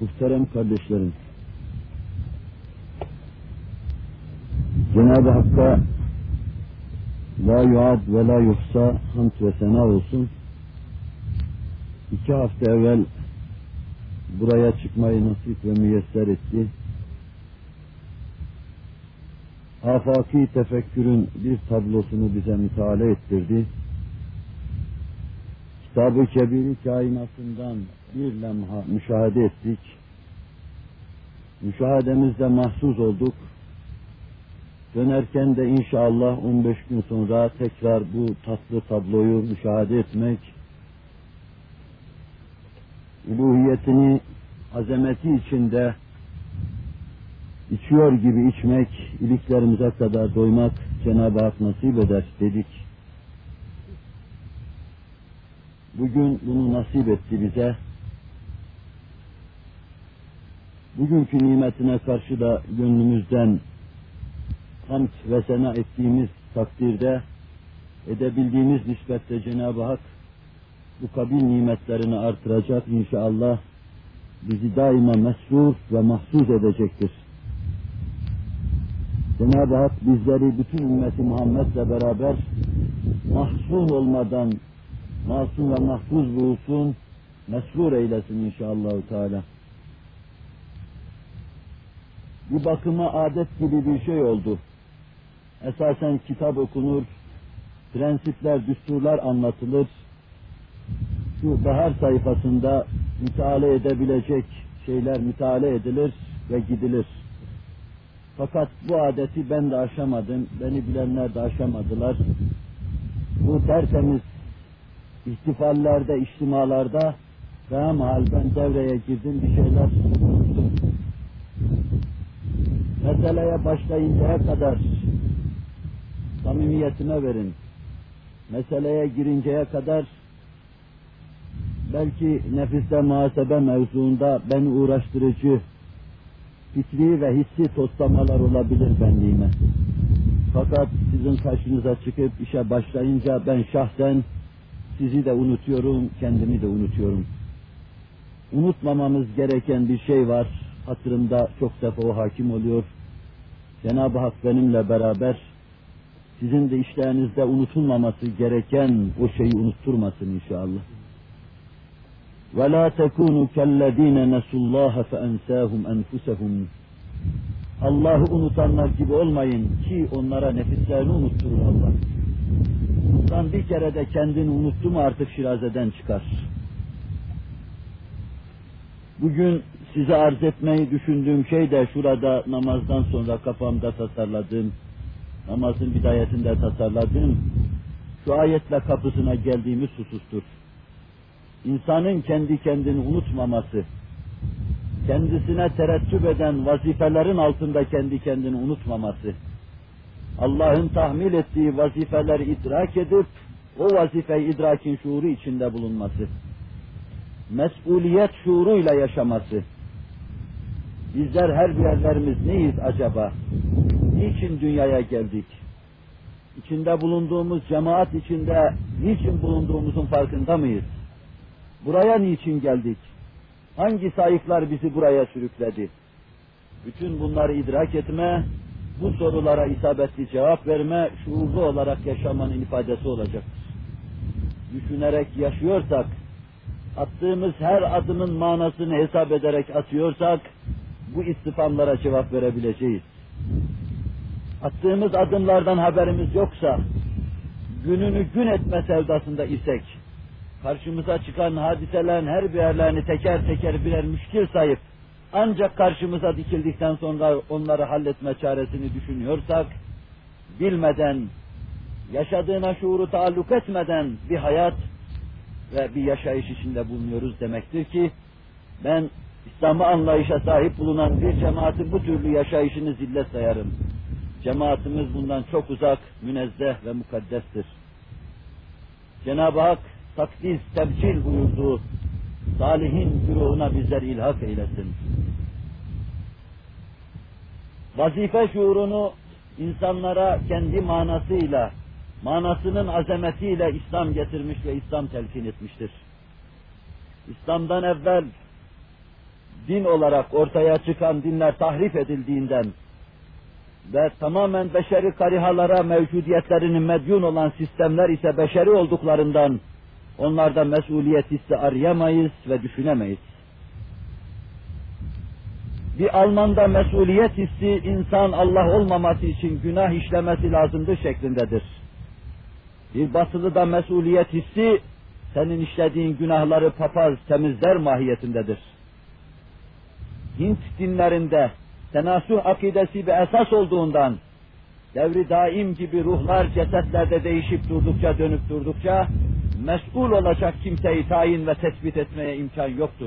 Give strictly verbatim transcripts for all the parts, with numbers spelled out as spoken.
Muhterem kardeşlerim, Cenab-ı Hakk'a la yuad ve la yuhsa hamd ve sena olsun. İki hafta evvel buraya çıkmayı nasip ve müyesser etti. Afaki tefekkürün bir tablosunu bize müteala ettirdi. Kitab-ı Kebir-i kainatından bir lemha müşahede ettik. Müşahedemizde mahsus olduk. Dönerken de inşallah on beş gün sonra tekrar bu tatlı tabloyu müşahede etmek, uluhiyetini, azameti içinde içiyor gibi içmek, iliklerimize kadar doymak Cenab-ı Hak nasip eder dedik. Bugün bunu nasip etti bize. Bugünkü nimetine karşı da gönlümüzden hamd ve sena ettiğimiz takdirde, edebildiğimiz nispette Cenab-ı Hak bu kabil nimetlerini artıracak, inşallah bizi daima mesrur ve mahsus edecektir. Cenab-ı Hak bizleri bütün ümmeti Muhammed'le beraber mahzun olmadan masum ve mahfuz bulsun, mesrur eylesin inşallah Teala. Bir bakıma adet gibi bir şey oldu. Esasen kitap okunur, prensipler, düsturlar anlatılır. Şu bahar sayfasında müteala edebilecek şeyler müteala edilir ve gidilir. Fakat bu adeti ben de aşamadım, beni bilenler de aşamadılar. Bu tertemiz ihtifallerde, içtimalarda femhal ben devreye girdim, bir şeyler unuttum. Meseleye başlayıncaya kadar samimiyetime verin. Meseleye girinceye kadar belki nefiste muhasebe mevzuunda beni uğraştırıcı fikri ve hissi toslamalar olabilir benliğime. Fakat sizin karşınıza çıkıp işe başlayınca ben şahsen sizi de unutuyorum, kendimi de unutuyorum. Unutmamamız gereken bir şey var. Hatırımda çok defa o hakim oluyor. Cenab-ı Hak benimle beraber sizin de işlerinizde unutulmaması gereken o şeyi unutturmasın inşallah. وَلَا تَكُونُوا كَالَّذ۪ينَ نَسُوا اللّٰهَ فَاَنْسَاهُمْ اَنْفُسَهُمْ Allah'ı unutanlar gibi olmayın ki onlara nefislerini unutturur Allah. İnsan bir kere de kendini unuttu mu artık şirazeden çıkar. Bugün size arz etmeyi düşündüğüm şey de şurada namazdan sonra kafamda tasarladığım, namazın bidayetinde tasarladığım, şu ayetle kapısına geldiğimiz husustur. İnsanın kendi kendini unutmaması, kendisine terettüp eden vazifelerin altında kendi kendini unutmaması, Allah'ın tahmil ettiği vazifeleri idrak edip, o vazifeyi idrakin şuuru içinde bulunması, mesuliyet şuuruyla yaşaması. Bizler her birerlerimiz neyiz acaba? Niçin dünyaya geldik? İçinde bulunduğumuz cemaat içinde niçin bulunduğumuzun farkında mıyız? Buraya niçin geldik? Hangi sayıklar bizi buraya sürükledi? Bütün bunları idrak etme, bu sorulara isabetli cevap verme, şuurlu olarak yaşamanın ifadesi olacaktır. Düşünerek yaşıyorsak, attığımız her adımın manasını hesap ederek atıyorsak, bu istifamlara cevap verebileceğiz. Attığımız adımlardan haberimiz yoksa, gününü gün etme sevdasında isek, karşımıza çıkan hadiselerin her birlerini teker teker birer müşkil sayıp, ancak karşımıza dikildikten sonra onları halletme çaresini düşünüyorsak, bilmeden, yaşadığına şuuru taalluk etmeden bir hayat ve bir yaşayış içinde bulunuyoruz demektir ki, ben İslam'ı anlayışa sahip bulunan bir cemaatin bu türlü yaşayışını zillet sayarım. Cemaatimiz bundan çok uzak, münezzeh ve mukaddestir. Cenab-ı Hak takdis, tebcil buyurduğu salihin güruhuna bizler ilhak eylesin. Vazife şuurunu insanlara kendi manasıyla, manasının azametiyle İslam getirmiş ve İslam telkin etmiştir. İslam'dan evvel din olarak ortaya çıkan dinler tahrif edildiğinden ve tamamen beşeri karihalara mevcudiyetlerini medyun olan sistemler ise beşeri olduklarından onlarda mesuliyet hissi arayamayız ve düşünemeyiz. Bir Alman'da mesuliyet hissi insan Allah olmaması için günah işlemesi lazımdır şeklindedir. Bir Batılı'da mesuliyet hissi senin işlediğin günahları papaz temizler mahiyetindedir. Hint dinlerinde tenasuh akidesi bir esas olduğundan devri daim gibi ruhlar cesetlerde değişip durdukça dönüp durdukça mesul olacak kimseyi tayin ve tespit etmeye imkan yoktur.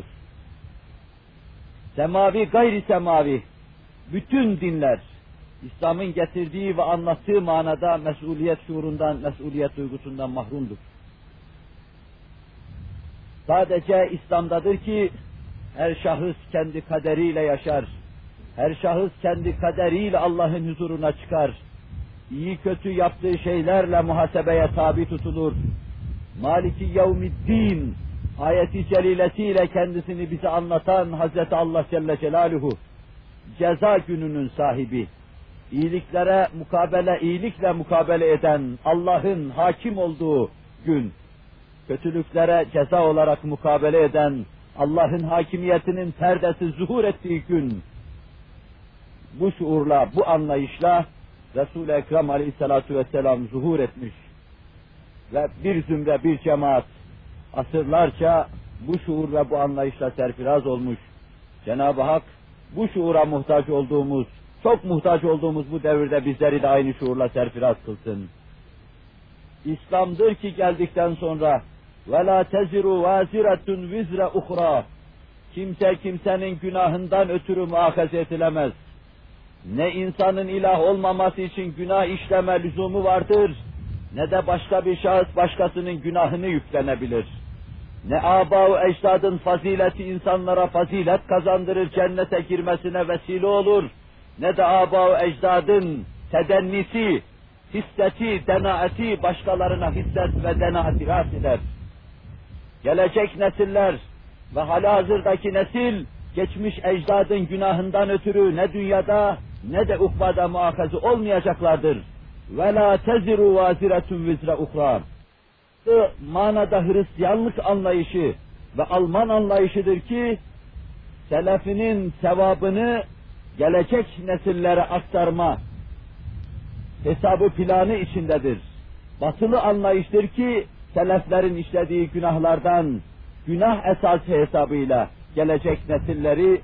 Semavi gayri semavi bütün dinler İslam'ın getirdiği ve anlattığı manada mesuliyet şuurundan, mesuliyet duygusundan mahrumdur. Sadece İslam'dadır ki her şahıs kendi kaderiyle yaşar. Her şahıs kendi kaderiyle Allah'ın huzuruna çıkar. İyi kötü yaptığı şeylerle muhasebeye tabi tutulur. Maliki yevmiddin ayeti celilesiyle kendisini bize anlatan Hazreti Allah Celle Celaluhu ceza gününün sahibi, iyiliklere mukabele, iyilikle mukabele eden Allah'ın hakim olduğu gün, kötülüklere ceza olarak mukabele eden Allah'ın hakimiyetinin perdesi zuhur ettiği gün, bu şuurla, bu anlayışla Resul-i Ekrem Aleyhisselatü Vesselam zuhur etmiş ve bir zümre, bir cemaat asırlarca bu şuur ve bu anlayışla serfiraz olmuş. Cenab-ı Hak bu şuura muhtaç olduğumuz, çok muhtaç olduğumuz bu devirde bizleri de aynı şuurla serfiraz kılsın. İslam'dır ki geldikten sonra وَلَا تَزِرُ وَازِرَةٌ وِزْرَ اُخْرَى kimse kimsenin günahından ötürü muahaze edilemez. Ne insanın ilah olmaması için günah işleme lüzumu vardır, ne de başka bir şahıs başkasının günahını yüklenebilir. Ne âbâ-u ecdadın fazileti insanlara fazilet kazandırır, cennete girmesine vesile olur, ne de âbâ-u ecdadın tedennisi, hisseti, denaati başkalarına hisset ve denaat ihas eder. Gelecek nesiller ve halihazırdaki nesil, geçmiş ecdadın günahından ötürü ne dünyada ne de ukbada muahaze olmayacaklardır. وَلَا تَزِرُ وَازِرَةٌ وِزْرَ اُخْرَى Bu manada Hristiyanlık anlayışı ve Alman anlayışıdır ki, selefinin sevabını gelecek nesillere aktarma hesabı planı içindedir. Batılı anlayıştır ki, seleflerin işlediği günahlardan, günah esası hesabıyla gelecek nesilleri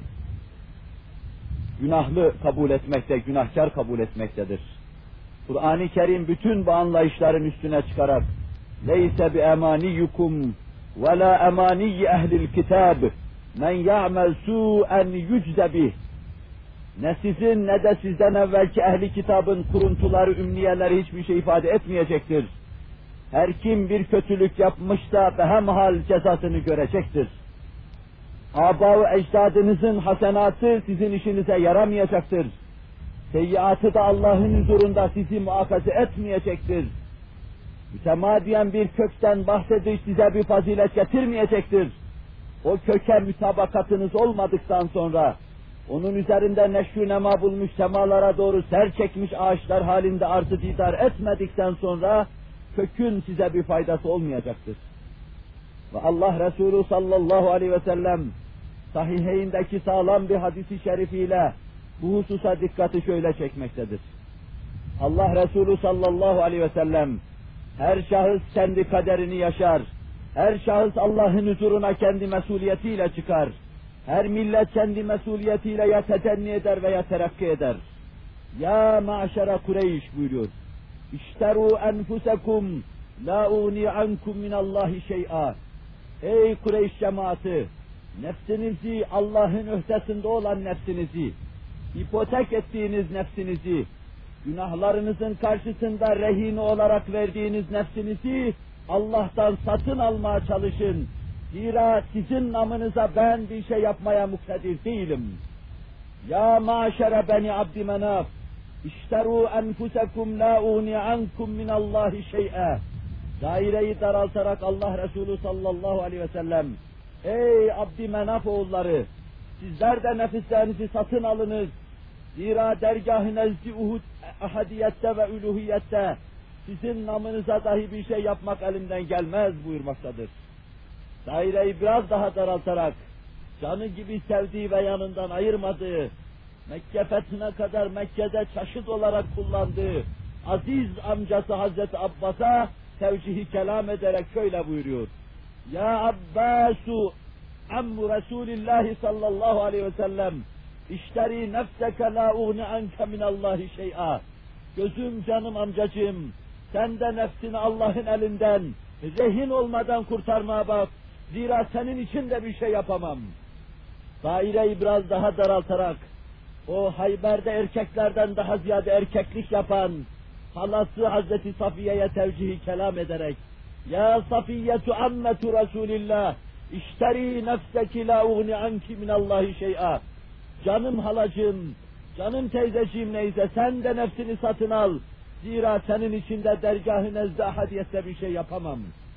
günahlı kabul etmekte, günahkar kabul etmektedir. Kur'an-ı Kerim bütün bu anlayışların üstüne çıkarak لَيْسَ بِاَمَانِيُّكُمْ وَلَا اَمَانِيِّ اَهْلِ الْكِتَابِ مَنْ يَعْمَلْ سُوءًا يُجْزَ بِهِ Ne sizin ne de sizden evvelki ehli kitabın kuruntuları, ümniyeleri hiçbir şey ifade etmeyecektir. Her kim bir kötülük yapmışsa behemhal cezasını görecektir. Âbâ-u ecdadınızın hasenatı sizin işinize yaramayacaktır. Seyyiatı da Allah'ın huzurunda sizi muakaze etmeyecektir. Mütemadiyen bir kökten bahsediş size bir fazilet getirmeyecektir. O köke mütabakatınız olmadıktan sonra, onun üzerinde neşru nema bulmuş semalara doğru ser çekmiş ağaçlar halinde arzı didar etmedikten sonra, kökün size bir faydası olmayacaktır. Ve Allah Resulü sallallahu aleyhi ve sellem, sahiheyindeki sağlam bir hadisi şerifiyle, bu hususa dikkati şöyle çekmektedir. Allah Resulü sallallahu aleyhi ve sellem, her şahıs kendi kaderini yaşar, her şahıs Allah'ın huzuruna kendi mesuliyetiyle çıkar, her millet kendi mesuliyetiyle ya tetenni eder veya terakki eder. Ya maşere Kureyş buyuruyor. İşteru enfusekum la uni ankum minallahi şey'a. Ey Kureyş cemaati, nefsinizi, Allah'ın öhdesinde olan nefsinizi, ipotek ettiğiniz nefsinizi, günahlarınızın karşısında rehin olarak verdiğiniz nefsinizi Allah'tan satın almaya çalışın. Zira sizin namınıza ben bir şey yapmaya muktedir değilim. Ya maşere beni Abdümenaf, işteru enfusekum la uni ankum minallahi şey'e. Daireyi daraltarak Allah Resulü sallallahu aleyhi ve sellem, ey Abdümenaf oğulları, Sizler de nefislerinizi satın alınız. Zira dergâh-ı nezd-i uhud ahadiyette ve uluhiyette sizin namınıza dahi bir şey yapmak elimden gelmez buyurmaktadır. Daireyi biraz daha daraltarak, canı gibi sevdiği ve yanından ayırmadığı, Mekke fethine kadar Mekke'de çaşıt olarak kullandığı aziz amcası Hazreti Abbas'a tevcihi kelam ederek şöyle buyuruyor. Ya Abbasu ammu Resulillahi sallallahu aleyhi ve sellem işteri nefseke la uğni anke minallahi şey'a. Gözüm canım amcacığım, sen de nefsini Allah'ın elinden rehin olmadan kurtarmaya bak. Zira senin için de bir şey yapamam. Daireyi biraz daha daraltarak, o Hayber'de erkeklerden daha ziyade erkeklik yapan halası Hazreti Safiye'ye tevcihi kelam ederek, Ya Safiyetu ammetu Resulillah, işteri nefseki la uğni anki minallahi şey'a. Canım halacığım, canım teyzeciğim neyse sen de nefsini satın al. Zira senin için de dergâh-ı nezd-i ahadiyette bir şey yapamam.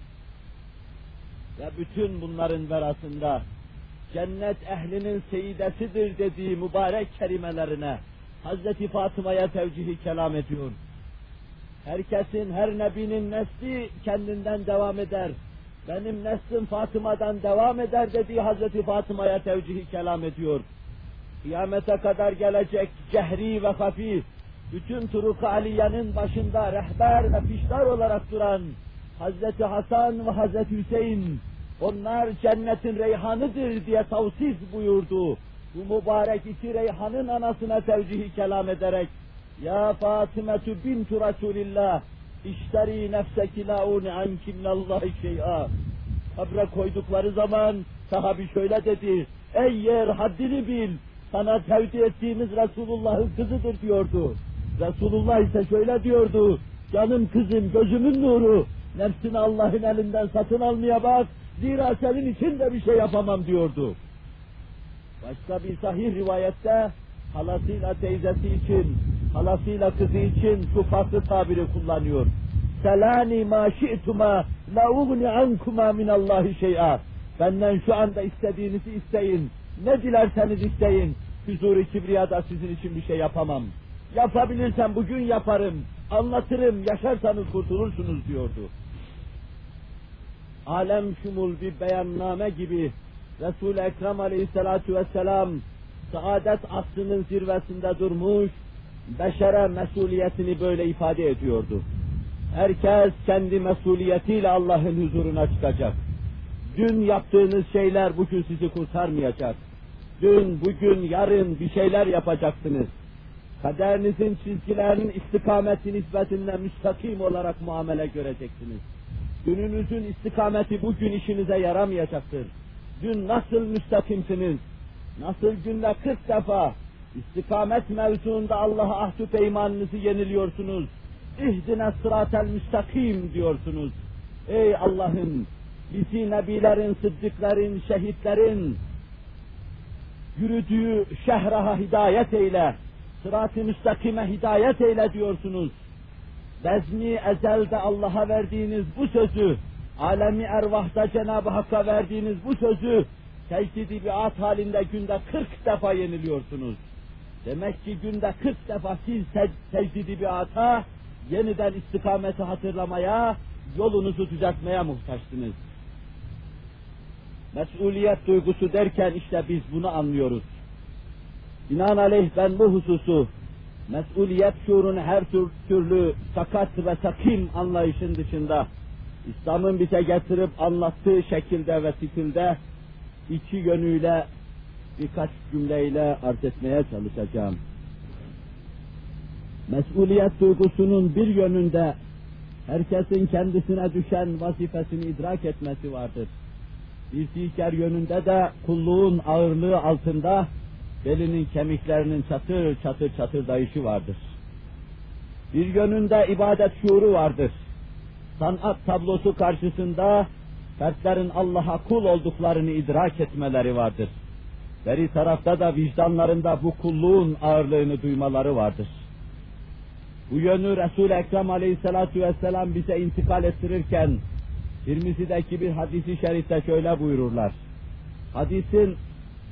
Ve bütün bunların verasında cennet ehlinin seyidesidir dediği mübarek kelimelerine Hazreti Fatıma'ya tevcihi kelam ediyor. Herkesin, her nebinin nesli kendinden devam eder. Benim neslim Fatıma'dan devam eder dediği Hazreti Fatıma'ya tevcihi kelam ediyor. Kıyamete kadar gelecek cehri ve hafi, bütün Turuk-ı Aliye'nin başında rehber ve piştar olarak duran Hazreti Hasan ve Hazreti Hüseyin, onlar cennetin reyhanıdır diye tavsif buyurdu. Bu mübarek iki reyhanın anasına tevcihi kelam ederek, Ya Fatimetu bintu Resulillah, işteri nefseki la uni anki minallahi şey'a. Kabre koydukları zaman sahabi şöyle dedi, ey yer haddini bil, sana tevdi ettiğimiz Resulullah'ın kızıdır diyordu. Resulullah ise şöyle diyordu, canım kızım, gözümün nuru, nefsini Allah'ın elinden satın almaya bak, zira senin için de bir şey yapamam diyordu. Başka bir sahih rivayette, halasıyla teyzesi için, halasıyla kızı için şu farklı tabiri kullanıyor. Selani ma şi'tuma, la ugni ankuma minallahi şey'a. Benden şu anda istediğinizi isteyin, ne dilerseniz isteyin, huzur-i kibriyada sizin için bir şey yapamam. Yapabilirsem bugün yaparım, anlatırım, yaşarsanız kurtulursunuz diyordu. Alem şumul bir beyanname gibi Resul-i Ekrem aleyhissalatu vesselam saadet asrının zirvesinde durmuş, beşere mesuliyetini böyle ifade ediyordu. Herkes kendi mesuliyetiyle Allah'ın huzuruna çıkacak. Dün yaptığınız şeyler bugün sizi kurtarmayacak. Dün, bugün, yarın bir şeyler yapacaksınız. Kaderinizin çizgilerinin istikameti nispetinde müstakim olarak muamele göreceksiniz. Dününüzün istikameti bugün işinize yaramayacaktır. Dün nasıl müstakimsiniz, nasıl günde kırk defa istikamet mevzuunda Allah'a ahd-ü peymanınızı yeniliyorsunuz, İhdine sıratel müstakim diyorsunuz. Ey Allah'ım, bizi nebilerin, sıddıkların, şehitlerin yürüdüğü şehraha hidayet eyle, sırat-ı müstakime hidayet eyle diyorsunuz. Bezni ezelde Allah'a verdiğiniz bu sözü, alemi ervahta Cenab-ı Hakk'a verdiğiniz bu sözü, tecdid-i biat halinde günde kırk defa yeniliyorsunuz. Demek ki günde kırk defa siz tecdid-i biata, yeniden istikameti hatırlamaya, yolunuzu düzeltmeye muhtaçsınız. Mesuliyet duygusu derken işte biz bunu anlıyoruz. Binaenaleyh ben bu hususu, mesuliyet şuurunu her tür, türlü sakat ve sakim anlayışın dışında, İslam'ın bize getirip anlattığı şekilde ve stilde, iki yönüyle birkaç cümleyle arz etmeye çalışacağım. Mesuliyet duygusunun bir yönünde herkesin kendisine düşen vazifesini idrak etmesi vardır. Bir diğer yönünde de kulluğun ağırlığı altında belinin kemiklerinin çatır çatır çatırdayışı vardır. Bir yönünde ibadet şuuru vardır. Sanat tablosu karşısında fertlerin Allah'a kul olduklarını idrak etmeleri vardır. Beri tarafta da vicdanlarında bu kulluğun ağırlığını duymaları vardır. Bu yönü Resul-i Ekrem aleyhissalatu vesselam bize intikal ettirirken, Tirmizi'deki bir hadisi şerifte şöyle buyururlar. Hadisin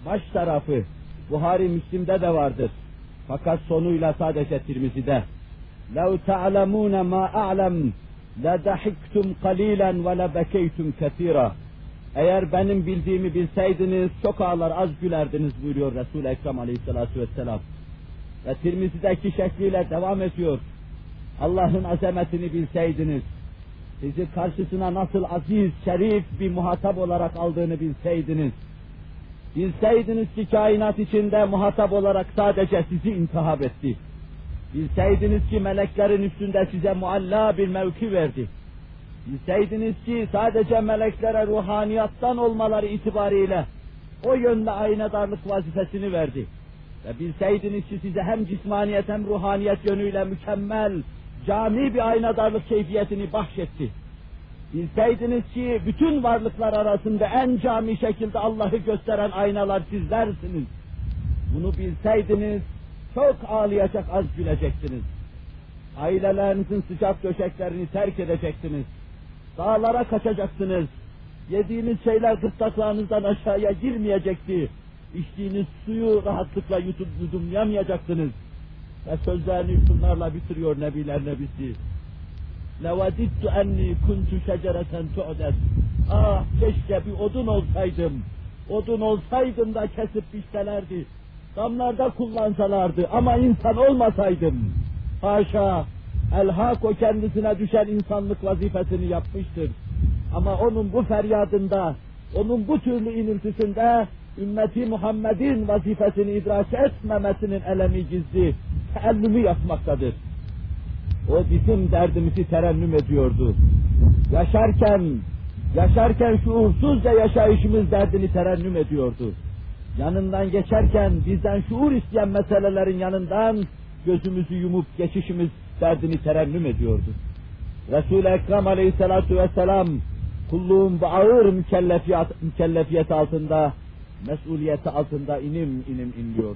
baş tarafı Buhari Müslim'de de vardır. Fakat sonuyla sadece Tirmizi'de. لَوْ تَعْلَمُونَ مَا أَعْلَمْ لَدَحِكْتُمْ قَلِيلًا وَلَبَكَيْتُمْ كَثِيرًا. Eğer benim bildiğimi bilseydiniz çok ağlar az gülerdiniz buyuruyor Resul-i Ekrem Aleyhisselatü Vesselam. Ve Tirmizi'deki şekliyle devam ediyor. Allah'ın azametini bilseydiniz, sizi karşısına nasıl aziz, şerif bir muhatap olarak aldığını bilseydiniz, bilseydiniz ki kainat içinde muhatap olarak sadece sizi intihap etti, bilseydiniz ki meleklerin üstünde size mualla bir mevki verdi, bilseydiniz ki sadece meleklere ruhaniyattan olmaları itibariyle o yönde aynadarlık vazifesini verdi ve bilseydiniz ki size hem cismaniyet hem ruhaniyet yönüyle mükemmel, cami bir aynadarlık keyfiyetini bahşetti. Bilseydiniz ki bütün varlıklar arasında en cami şekilde Allah'ı gösteren aynalar sizlersiniz. Bunu bilseydiniz çok ağlayacak, az gülecektiniz. Ailelerinizin sıcak döşeklerini terk edecektiniz. Dağlara kaçacaksınız. Yediğiniz şeyler gırtlaklarınızdan aşağıya girmeyecekti. İçtiğiniz suyu rahatlıkla yutup yudumlayamayacaksınız. Ve sözlerini şunlarla bitiriyor Nebiler Nebisi. لَوَدِدْتُ اَنِّي كُنْتُ شَجَرَةً تُعْدَسْ. Ah keşke bir odun olsaydım. Odun olsaydım da kesip biçselerdi. Damlarda kullansalardı ama insan olmasaydım. Haşa, elhak o kendisine düşen insanlık vazifesini yapmıştır. Ama onun bu feryadında, onun bu türlü iniltisinde ümmeti Muhammed'in vazifesini idrak etmemesinin elemi gizli, teellümü yapmaktadır. O bizim derdimizi terennüm ediyordu. Yaşarken, yaşarken şuursuzca yaşayışımız derdini terennüm ediyordu. Yanından geçerken bizden şuur isteyen meselelerin yanından gözümüzü yumup geçişimiz derdini terennüm ediyordu. Resul-i Ekrem Aleyhisselatü Vesselam kulluğun bu ağır mükellefiyet, mükellefiyet altında, mesuliyeti altında inim inim inliyor.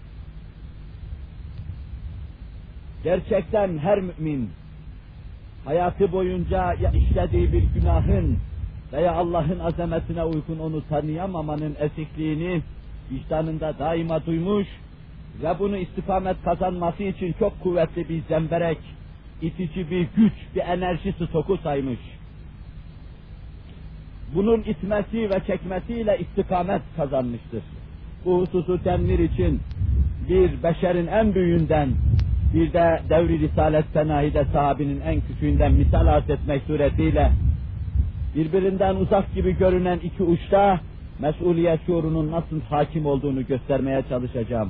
Gerçekten her mümin hayatı boyunca ya işlediği bir günahın veya Allah'ın azametine uygun onu tanıyamamanın eksikliğini vicdanında daima duymuş ve bunu istikamet kazanması için çok kuvvetli bir zemberek, itici bir güç, bir enerji stoku saymış. Bunun itmesi ve çekmesiyle istikamet kazanmıştır. Bu hususu temir için bir beşerin en büyüğünden, bir de devri Risalet Fenahi'de sahabinin en küçüğünden misal arz etmek suretiyle birbirinden uzak gibi görünen iki uçta mesuliyet şuurunun nasıl hakim olduğunu göstermeye çalışacağım.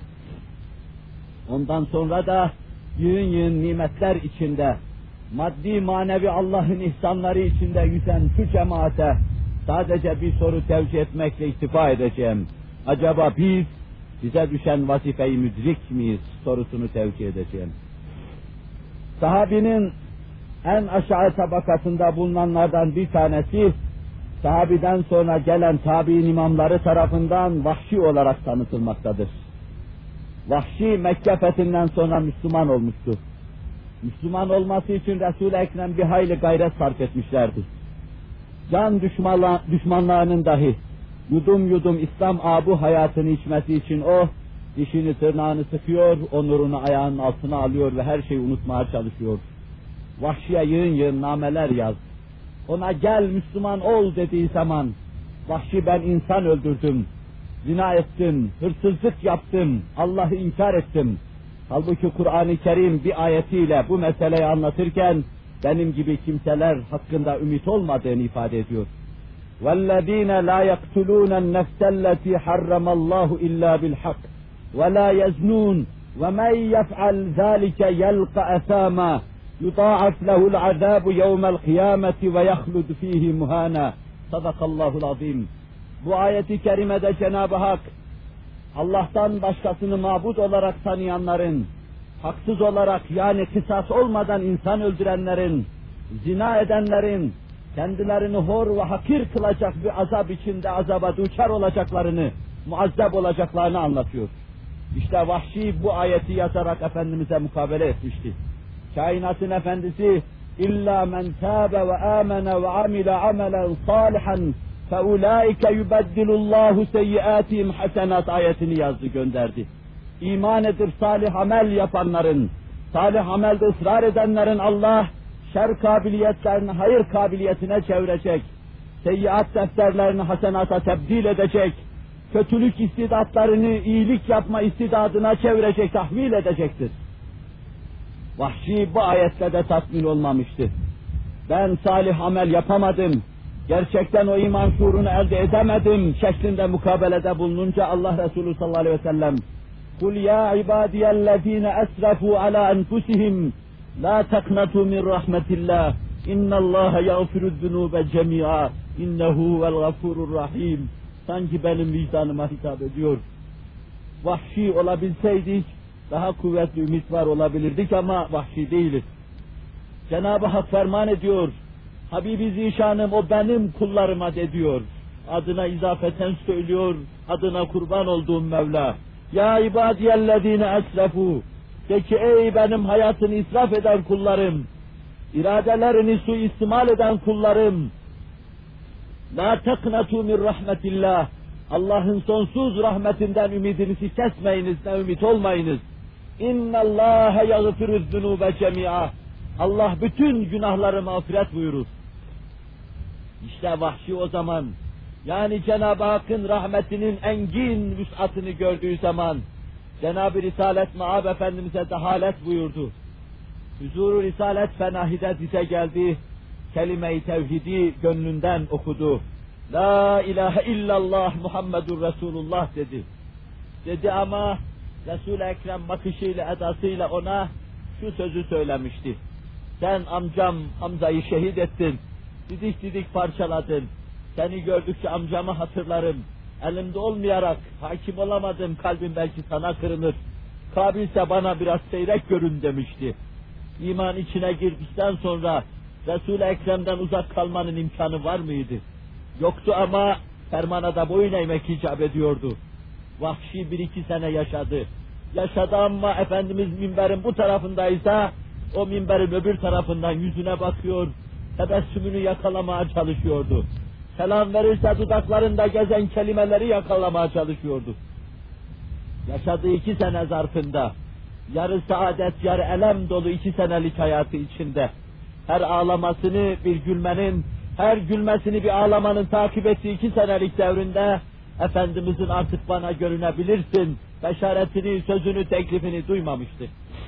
Ondan sonra da yığın yığın nimetler içinde, maddi manevi Allah'ın ihsanları içinde yüzen şu cemaate sadece bir soru tevcih etmekle iktifa edeceğim. Acaba biz bize düşen vazifeyi müdrik miyiz sorusunu tevcih edeceğim. Sahabinin en aşağı tabakasında bulunanlardan bir tanesi, sahabiden sonra gelen tabi'in imamları tarafından Vahşi olarak tanıtılmaktadır. Vahşi Mekke fethinden sonra Müslüman olmuştu. Müslüman olması için Resul-i Ekrem bir hayli gayret sarf etmişlerdi. Can düşmanla, düşmanlarının dahi yudum yudum İslam abu hayatını içmesi için o, dişini tırnağını sıkıyor, onurunu ayağının altına alıyor ve her şeyi unutmaya çalışıyor. Vahşiye yığın yığın nameler yaz. Ona gel Müslüman ol dediği zaman, Vahşi ben insan öldürdüm, zina ettim, hırsızlık yaptım, Allah'ı inkar ettim. Halbuki Kur'an-ı Kerim bir ayetiyle bu meseleyi anlatırken, benim gibi kimseler hakkında ümit olmadığını ifade ediyor. وَالَّذ۪ينَ لَا يَقْتُلُونَ النَّفْسَ الَّتِي حَرَّمَ اللّٰهُ اِلَّا بِالْحَقِّ وَلَا يَزْنُونَ وَمَنْ يَفْعَلْ ذَٰلِكَ يَلْقَ أَثَامًا يُضَاعَفْ لَهُ الْعَذَابُ يَوْمَ الْقِيَامَةِ وَيَخْلُدْ ف۪يهِ مُهَانًا Sadakallahul azim. Bu ayeti kerimede Cenab-ı Hak, Allah'tan başkasını mabud olarak tanıyanların, haksız olarak yani kısas olmadan insan öldürenlerin, zina edenlerin, kendilerini hor ve hakir kılacak bir azap içinde azaba düçar olacaklarını, muazzeb olacaklarını anlatıyor. İşte Vahşi bu ayeti yazarak Efendimiz'e mukabele etmişti. Kainatın Efendisi, İlla men tâbe ve âmene ve amile amelen sâlihan فَاُولَٰئِكَ يُبَدِّلُ اللّٰهُ سَيِّئَاتِهِمْ hasenat ayetini yazdı gönderdi. İman edip salih amel yapanların, salih amelde ısrar edenlerin Allah şer kabiliyetlerini hayır kabiliyetine çevirecek, seyyiat defterlerini hasenata tebdil edecek, kötülük istidatlarını iyilik yapma istidadına çevirecek, tahvil edecektir. Vahşi bu ayetle de tatmin olmamıştı. Ben salih amel yapamadım, gerçekten o iman şuurunu elde edemedim şeklinde mukabelede bulununca Allah Resulü sallallahu aleyhi ve sellem قُلْ يَا عِبَادِيَ الَّذ۪ينَ أَسْرَفُوا عَلَى أَنْفُسِهِمْ لَا تَقْنَطُوا مِنْ رَحْمَةِ اللّٰهِ اِنَّ اللّٰهَ يَغْفِرُ الذُّنُوبَ جَمِيعًا اِنَّهُ وَالْغَفُورُ الرَّحِيمُ. Sanki benim vicdanıma hitap ediyor. Vahşi olabilseydik daha kuvvetli ümit var olabilirdik ama vahşi değiliz. Cenab-ı Hak ferman ediyor. Habibi Zişanım o benim kullarıma de diyor. Adına izafeten söylüyor. Adına kurban olduğum Mevla. Ya ibadiyellezine esrafu. De ki ey benim hayatını israf eden kullarım. İradelerini suistimal eden kullarım. La teknatu min rahmetillah. Allah'ın sonsuz rahmetinden ümidinizi kesmeyiniz, ne ümit olmayınız. İnna Allaha yaghfiruz zunube cemi'a. Allah bütün günahları mağfiret buyurur. İşte vahşi o zaman, yani Cenab-ı Hakk'ın rahmetinin engin vüs'atını gördüğü zaman, Cenab-ı Risalet Maab Efendimiz'e dehalet buyurdu. Huzur-u Risalet Fenahide dize geldi, kelime-i tevhidi gönlünden okudu. La ilahe illallah Muhammedur Resulullah dedi. Dedi ama Resul-i Ekrem bakışıyla, edasıyla ona şu sözü söylemişti. Sen amcam Hamza'yı şehit ettin, didik didik parçaladın. Seni gördükçe amcamı hatırlarım. Elimde olmayarak hakim olamadım, kalbim belki sana kırılır. Kabilse bana biraz seyrek görün demişti. İman içine girdikten sonra Resul-i Ekrem'den uzak kalmanın imkanı var mıydı? Yoktu ama fermana da boyun eğmek icap ediyordu. Vahşi bir iki sene yaşadı. Yaşadı ama Efendimiz minberin bu tarafındaysa, o minberin öbür tarafından yüzüne bakıyor, tebessümünü yakalamaya çalışıyordu. Selam verirse dudaklarında gezen kelimeleri yakalamaya çalışıyordu. Yaşadığı iki sene zarfında, yarı saadet, yarı elem dolu iki senelik hayatı içinde, her ağlamasını bir gülmenin, her gülmesini bir ağlamanın takip ettiği iki senelik devrinde, Efendimizin artık bana görünebilirsin, beşaretini, sözünü, teklifini duymamıştı.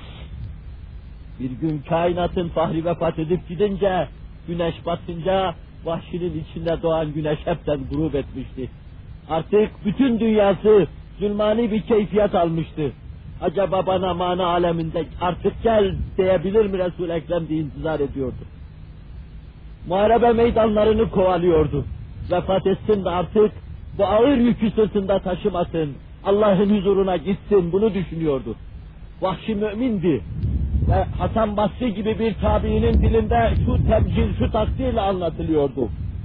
Bir gün kainatın fahri vefat edip gidince, güneş batınca, vahşinin içinde doğan güneş hepten grup etmişti. Artık bütün dünyası zulmani bir keyfiyet almıştı. Acaba bana mana aleminde artık gel diyebilir mi Resul-i Ekrem diye intizar ediyordu. Muharebe meydanlarını kovalıyordu. Vefat etsin de artık bu ağır yükü sırtında taşımasın, Allah'ın huzuruna gitsin, bunu düşünüyordu. Vahşi mümindi ve Hasan Basri gibi bir tabiinin dilinde şu tebcil, şu takdirle anlatılıyordu.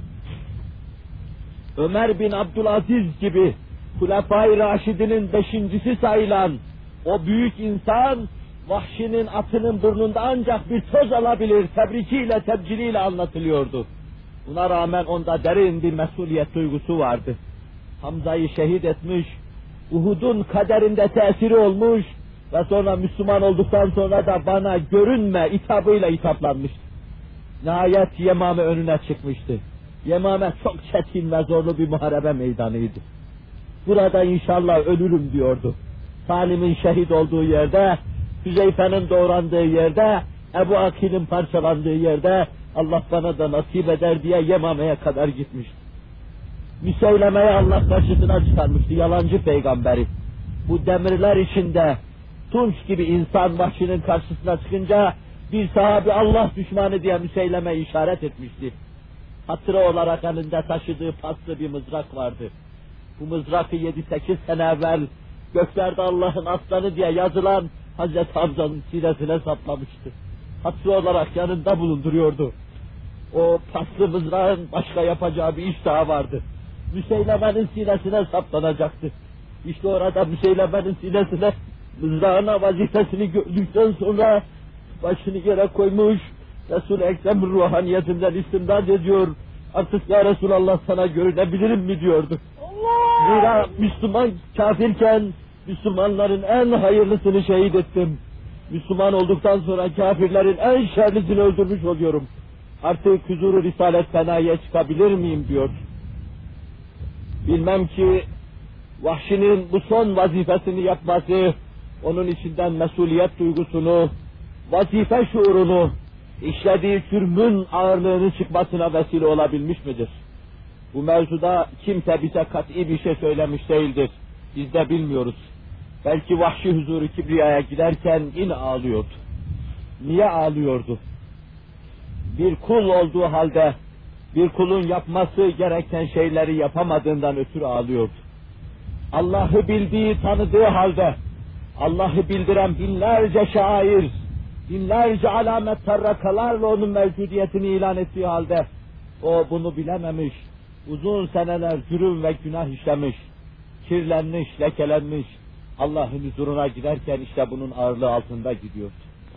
Ömer bin Abdülaziz gibi Hulefai Raşidinin beşincisi sayılan o büyük insan, vahşinin atının burnunda ancak bir söz alabilir, tebrikiyle, tebciliyle anlatılıyordu. Buna rağmen onda derin bir mesuliyet duygusu vardı. Hamza'yı şehit etmiş, Uhud'un kaderinde tesiri olmuş ve sonra Müslüman olduktan sonra da bana görünme hitabıyla hitaplanmıştı. Nihayet Yemame önüne çıkmıştı. Yemame çok çetin ve zorlu bir muharebe meydanıydı. Burada inşallah ölürüm diyordu. Salim'in şehit olduğu yerde, Hüzeyfe'nin doğrandığı yerde, Ebu Akil'in parçalandığı yerde Allah bana da nasip eder diye Yemame'ye kadar gitmişti. Müseyleme'yi Allah karşısına çıkarmıştı, yalancı peygamberi. Bu demirler içinde tunç gibi insan vahşinin karşısına çıkınca bir sahabi Allah düşmanı diye Müseyleme işaret etmişti. Hatıra olarak elinde taşıdığı paslı bir mızrak vardı. Bu mızrakı yedi sekiz sene evvel göklerde Allah'ın aslanı diye yazılan Hazreti Hamza'nın sinesine saplamıştı. Hatıra olarak yanında bulunduruyordu. O paslı mızrağın başka yapacağı bir iş daha vardı. Müseyleme'nin sinesine saplanacaktı. İşte orada Müseyleme'nin sinesine mızrağına vazifesini gördükten sonra başını yere koymuş, Resul-i Ekrem ruhaniyetinden istimdad ediyor. Artık ya Resulallah sana görünebilirim mi diyordu. Zira Müslüman kafirken Müslümanların en hayırlısını şehit ettim. Müslüman olduktan sonra kafirlerin en şerlisini öldürmüş oluyorum. Artık huzuru Risalet Fena'ya çıkabilir miyim diyor. Bilmem ki Vahşi'nin bu son vazifesini yapması, onun içinden mesuliyet duygusunu, vazife şuurunu, işlediği sürmün ağırlığını çıkmasına vesile olabilmiş midir? Bu mevzuda kimse bize kat'i bir şey söylemiş değildir. Biz de bilmiyoruz. Belki Vahşi huzuru Kibriya'ya giderken yine ağlıyordu. Niye ağlıyordu? Bir kul olduğu halde, bir kulun yapması gereken şeyleri yapamadığından ötürü ağlıyordu. Allah'ı bildiği, tanıdığı halde, Allah'ı bildiren binlerce şair, binlerce alamet tarrakalarla onun mevcudiyetini ilan ettiği halde, o bunu bilememiş, uzun seneler cürüm ve günah işlemiş, kirlenmiş, lekelenmiş, Allah'ın huzuruna giderken işte bunun ağırlığı altında gidiyordu.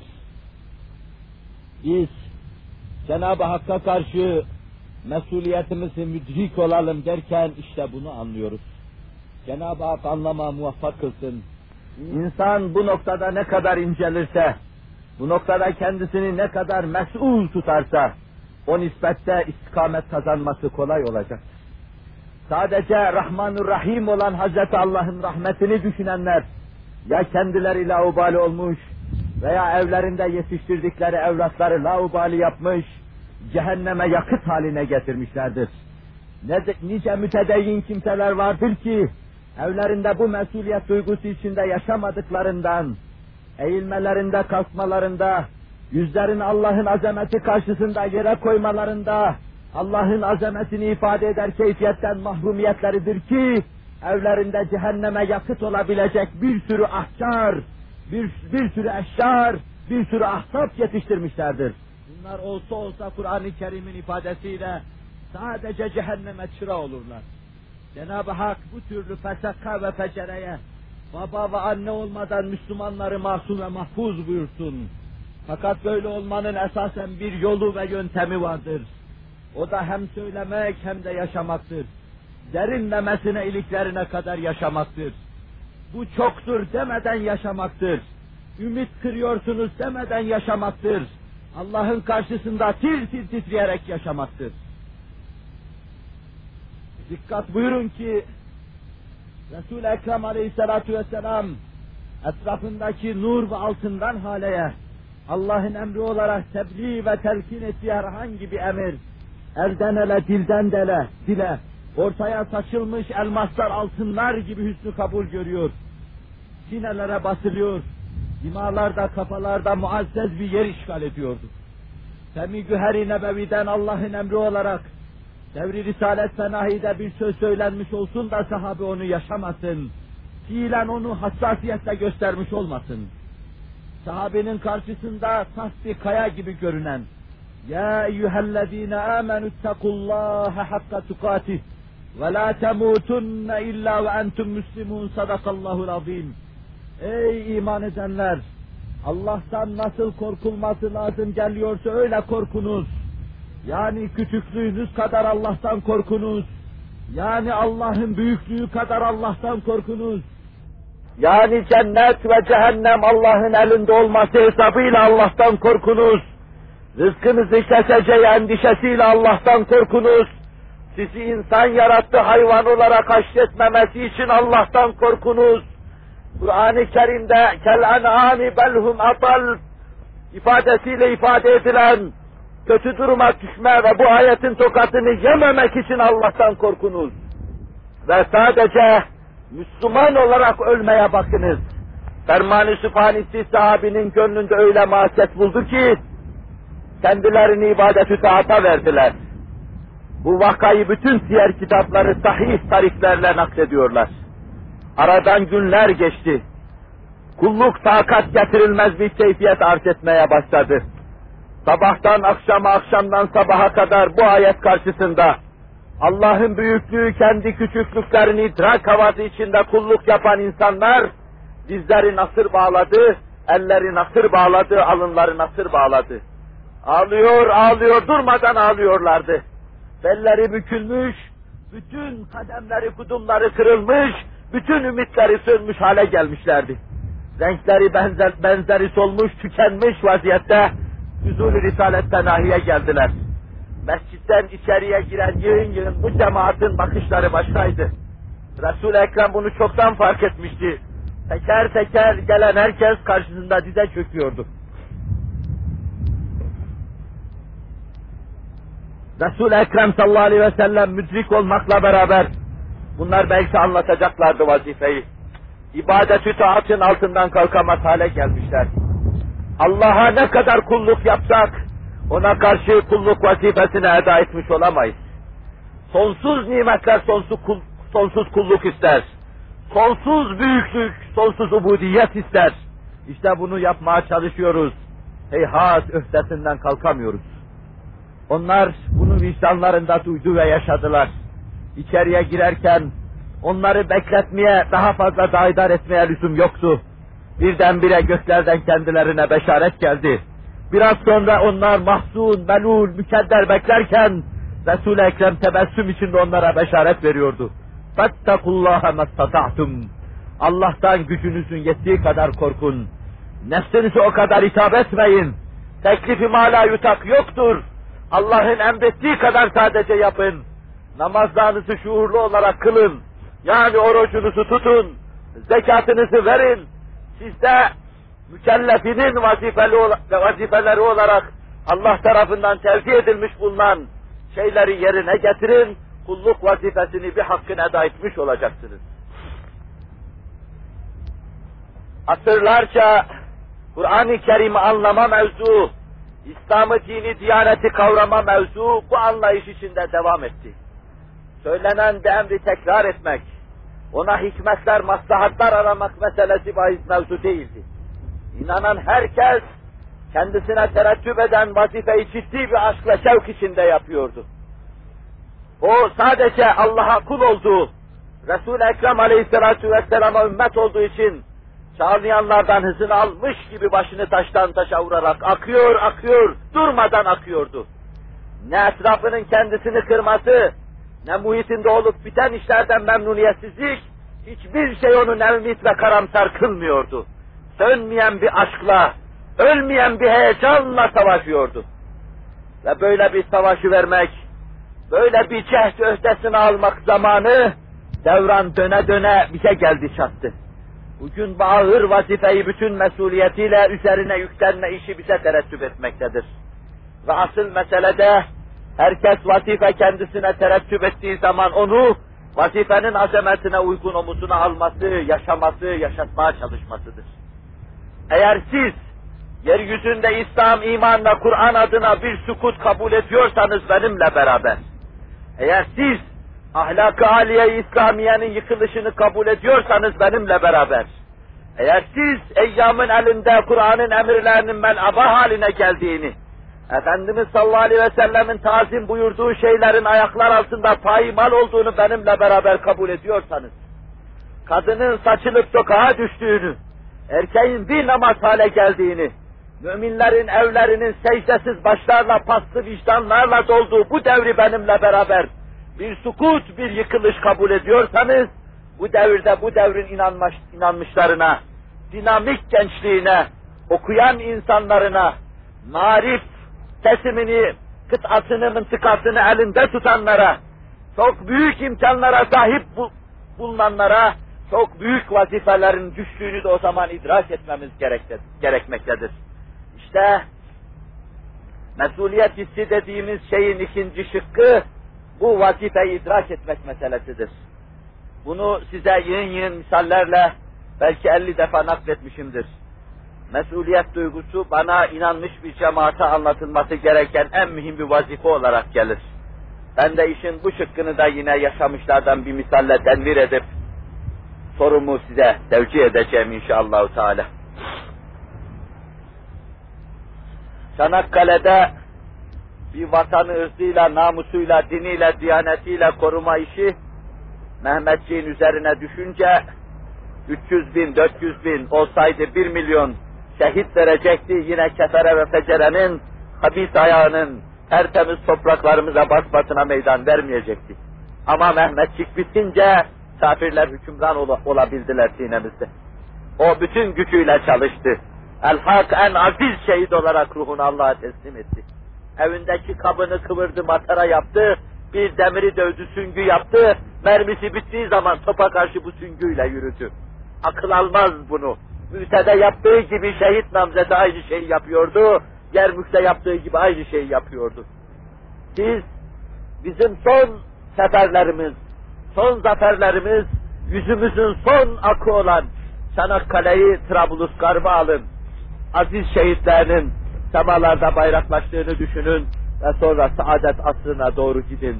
Biz Cenab-ı Hakk'a karşı mesuliyetimizi müdrik olalım derken işte bunu anlıyoruz. Cenab-ı Hak anlama muvaffak kılsın. İnsan bu noktada ne kadar incelirse, bu noktada kendisini ne kadar mesul tutarsa, o nispette istikamet kazanması kolay olacak. Sadece Rahmanur Rahim olan Hazreti Allah'ın rahmetini düşünenler, ya kendileri laubali olmuş veya evlerinde yetiştirdikleri evlatları laubali yapmış, cehenneme yakıt haline getirmişlerdir. Ne de, nice mütedeyyin kimseler vardır ki, evlerinde bu mesuliyet duygusu içinde yaşamadıklarından, eğilmelerinde, kalkmalarında, yüzlerini Allah'ın azameti karşısında yere koymalarında, Allah'ın azametini ifade eder keyfiyetten mahrumiyetleridir ki, evlerinde cehenneme yakıt olabilecek bir sürü ahkar, bir, bir sürü eşyar, bir sürü ahsap yetiştirmişlerdir. Bunlar olsa olsa Kur'an-ı Kerim'in ifadesiyle sadece cehenneme çıra olurlar. Cenab-ı Hak bu türlü fesakka ve fecereye, baba ve anne olmadan Müslümanları masum ve mahfuz buyursun. Fakat böyle olmanın esasen bir yolu ve yöntemi vardır. O da hem söylemek hem de yaşamaktır. Derinlemesine iliklerine kadar yaşamaktır. Bu çoktur demeden yaşamaktır. Ümit kırıyorsunuz demeden yaşamaktır. Allah'ın karşısında tir tir titreyerek yaşamaktır. Dikkat buyurun ki Resul-i Ekrem Aleyhisselatü Vesselam etrafındaki nur ve altından haleye Allah'ın emri olarak tebliğ ve telkin ettiği herhangi bir emir elden ele, dilden dele, dile ortaya saçılmış elmaslar, altınlar gibi hüsnü kabul görüyor. Sinelere basılıyor. Dimalarda, kafalarda muazzez bir yer işgal ediyordu. Semi Güher-i Nebevi'den Allah'ın emri olarak Devri Risalet Fenahi'de bir söz söylenmiş olsun da sahabe onu yaşamasın. Fiilen onu hassasiyetle göstermiş olmasın. Sahabenin karşısında tas bir kaya gibi görünen Ya eyyühellezine amenüttekullâhe hakka tukatih ve la temutunne illa ve entum müslimun sadakallahul azim. Ey iman edenler! Allah'tan nasıl korkulması lazım geliyorsa öyle korkunuz. Yani küçüklüğünüz kadar Allah'tan korkunuz. Yani Allah'ın büyüklüğü kadar Allah'tan korkunuz. Yani cennet ve cehennem Allah'ın elinde olması hesabıyla Allah'tan korkunuz. Rızkınızı keseceği endişesiyle Allah'tan korkunuz. Sizi insan yarattı, hayvan olarak haşretmemesi için Allah'tan korkunuz. Kur'an-ı Kerim'de kel-en'âmi belhum atal ifadesiyle ifade edilen kötü duruma düşme ve bu ayetin tokatını yememek için Allah'tan korkunuz. Ve sadece Müslüman olarak ölmeye bakınız. Ferman-ı Sübhanisi sahabinin gönlünde öyle mahset buldu ki kendilerini ibadet-ü taata verdiler. Bu vakayı bütün siyer kitapları sahih tariflerle naklediyorlar. Aradan günler geçti. Kulluk takat getirilmez bir keyfiyet arz etmeye başladı. Sabahtan akşama, akşamdan sabaha kadar bu ayet karşısında Allah'ın büyüklüğü, kendi küçüklüklerini idrak havası içinde kulluk yapan insanlar dizleri nasır bağladı, elleri nasır bağladı, alınları nasır bağladı. Ağlıyor, ağlıyor, durmadan ağlıyorlardı. belleri bükülmüş, bütün kademleri, kudumları kırılmış, bütün ümitleri sönmüş hale gelmişlerdi. Renkleri benzer, benzeri solmuş, tükenmiş vaziyette Nüzul-i Risalet'ten nahiye geldiler. Mescitten içeriye giren yığın yığın bu cemaatin bakışları başkaydı. Resul-i Ekrem bunu çoktan fark etmişti. Teker teker gelen herkes karşısında dize çöküyordu. Resul-i Ekrem sallallahu aleyhi ve sellem müdrik olmakla beraber bunlar belki anlatacaklardı vazifeyi. İbadet-ü taatın altından kalkamaz hale gelmişler. Allah'a ne kadar kulluk yapsak ona karşı kulluk vazifesini eda etmiş olamayız. Sonsuz nimetler sonsuz, kul, sonsuz kulluk ister. Sonsuz büyüklük, sonsuz ubudiyet ister. İşte bunu yapmaya çalışıyoruz. Heyhat öhdesinden kalkamıyoruz. Onlar bunu vicdanlarında duydu ve yaşadılar. İçeriye girerken onları bekletmeye, daha fazla daidar etmeye lüzum yoktu. Birdenbire göklerden kendilerine beşaret geldi. Biraz sonra onlar mahzun, melul, mükedder beklerken Resul-i Ekrem tebessüm içinde onlara beşaret veriyordu. فَاتَّقُوا اللّٰهَ مَسْتَطَعْتُمْ Allah'tan gücünüzün yettiği kadar korkun. Nefsinize o kadar hitap etmeyin. Teklifi mala yutak yoktur. Allah'ın emrettiği kadar sadece yapın. Namazlarınızı şuurlu olarak kılın. Yani orucunuzu tutun. Zekatınızı verin. Siz de mükellefinin vazifeli, vazifeleri olarak Allah tarafından tevdi edilmiş bulunan şeyleri yerine getirin. Kulluk vazifesini bir hakkın eda etmiş olacaksınız. Asırlarca Kur'an-ı Kerim'i anlama mevzu, İslam'ı, dini, diyaneti kavrama mevzu bu anlayış içinde devam etti. Söylenen de emri tekrar etmek, ona hikmetler, maslahatlar aramak meselesi bahis mevzu değildi. İnanan herkes kendisine terettüp eden vazifeyi ciddi bir aşk ve şevk içinde yapıyordu. O sadece Allah'a kul olduğu, Resul-i Ekrem aleyhissalatu vesselam'a ümmet olduğu için çağlayanlardan hızını almış gibi başını taştan taşa vurarak akıyor, akıyor, durmadan akıyordu. Ne etrafının kendisini kırması, ne muhitinde olup biten işlerden memnuniyetsizlik, hiçbir şey onu nevmit ve karamsar kılmıyordu. Sönmeyen bir aşkla, ölmeyen bir heyecanla savaşıyordu. Ve böyle bir savaşı vermek, böyle bir cehd öhdesine almak zamanı, devran döne döne bize geldi çattı. Bugün bu ağır vazifeyi bütün mesuliyetiyle üzerine yüklenme işi bize terettüp etmektedir. Ve asıl meselede herkes vazife kendisine terettüp ettiği zaman onu vazifenin azametine uygun omuzuna alması, yaşaması, yaşatmaya çalışmasıdır. Eğer siz yeryüzünde İslam, iman ve Kur'an adına bir sükut kabul ediyorsanız benimle beraber, eğer siz ahlak-ı âliye-i İslamiye'nin yıkılışını kabul ediyorsanız benimle beraber, eğer siz eyyamın elinde Kur'an'ın emirlerinin mel'aba haline geldiğini, Efendimiz sallallahu aleyhi ve sellemin tazim buyurduğu şeylerin ayaklar altında paymal olduğunu benimle beraber kabul ediyorsanız, kadının saçılıp sokağa düştüğünü, erkeğin bir namaz hale geldiğini, müminlerin evlerinin secdesiz başlarla, paslı vicdanlarla dolduğu bu devri benimle beraber bir sukut, bir yıkılış kabul ediyorsanız, bu devirde bu devrin inanmış, inanmışlarına, dinamik gençliğine, okuyan insanlarına, marif kesimini, kıtasını, mıntıkasını elinde tutanlara, çok büyük imkanlara sahip bulunanlara, çok büyük vazifelerin düştüğünü de o zaman idrak etmemiz gerekmektedir. İşte mesuliyet hissi dediğimiz şeyin ikinci şıkkı, bu vazifeyi idrak etmek meselesidir. Bunu size yığın yığın misallerle belki elli defa nakletmişimdir. Mesuliyet duygusu bana inanmış bir cemaate anlatılması gereken en mühim bir vazife olarak gelir. Ben de işin bu şıkkını da yine yaşamışlardan bir misalle tenvir edip sorumu size tevcih edeceğim inşallah Teala. Çanakkale'de bir vatanı ırzıyla, namusuyla, diniyle, diyanetiyle koruma işi Mehmetçiğin üzerine düşünce üç yüz bin, dört yüz bin olsaydı bir milyon şehit verecekti, yine kefere ve fecerenin, habis ayağının, tertemiz topraklarımıza basbatına meydan vermeyecektik. Ama Mehmetçik bitince kafirler hükümran ol olabildiler sinemizde. O bütün gücüyle çalıştı. El-Hak en aziz şehit olarak ruhunu Allah'a teslim etti. Evindeki kabını kıvırdı, matara yaptı, bir demiri dövdü, süngü yaptı, mermisi bittiği zaman topa karşı bu süngüyle yürüdü. Akıl almaz bunu. Mü'tede yaptığı gibi şehit namzede aynı şeyi yapıyordu, Yermük'te yaptığı gibi aynı şeyi yapıyordu. Siz, bizim son seferlerimiz, son zaferlerimiz, yüzümüzün son akı olan Çanakkale'yi Trablusgarp'a alın. Aziz şehitlerinin semalarda bayraklaştığını düşünün ve sonra saadet asrına doğru gidin.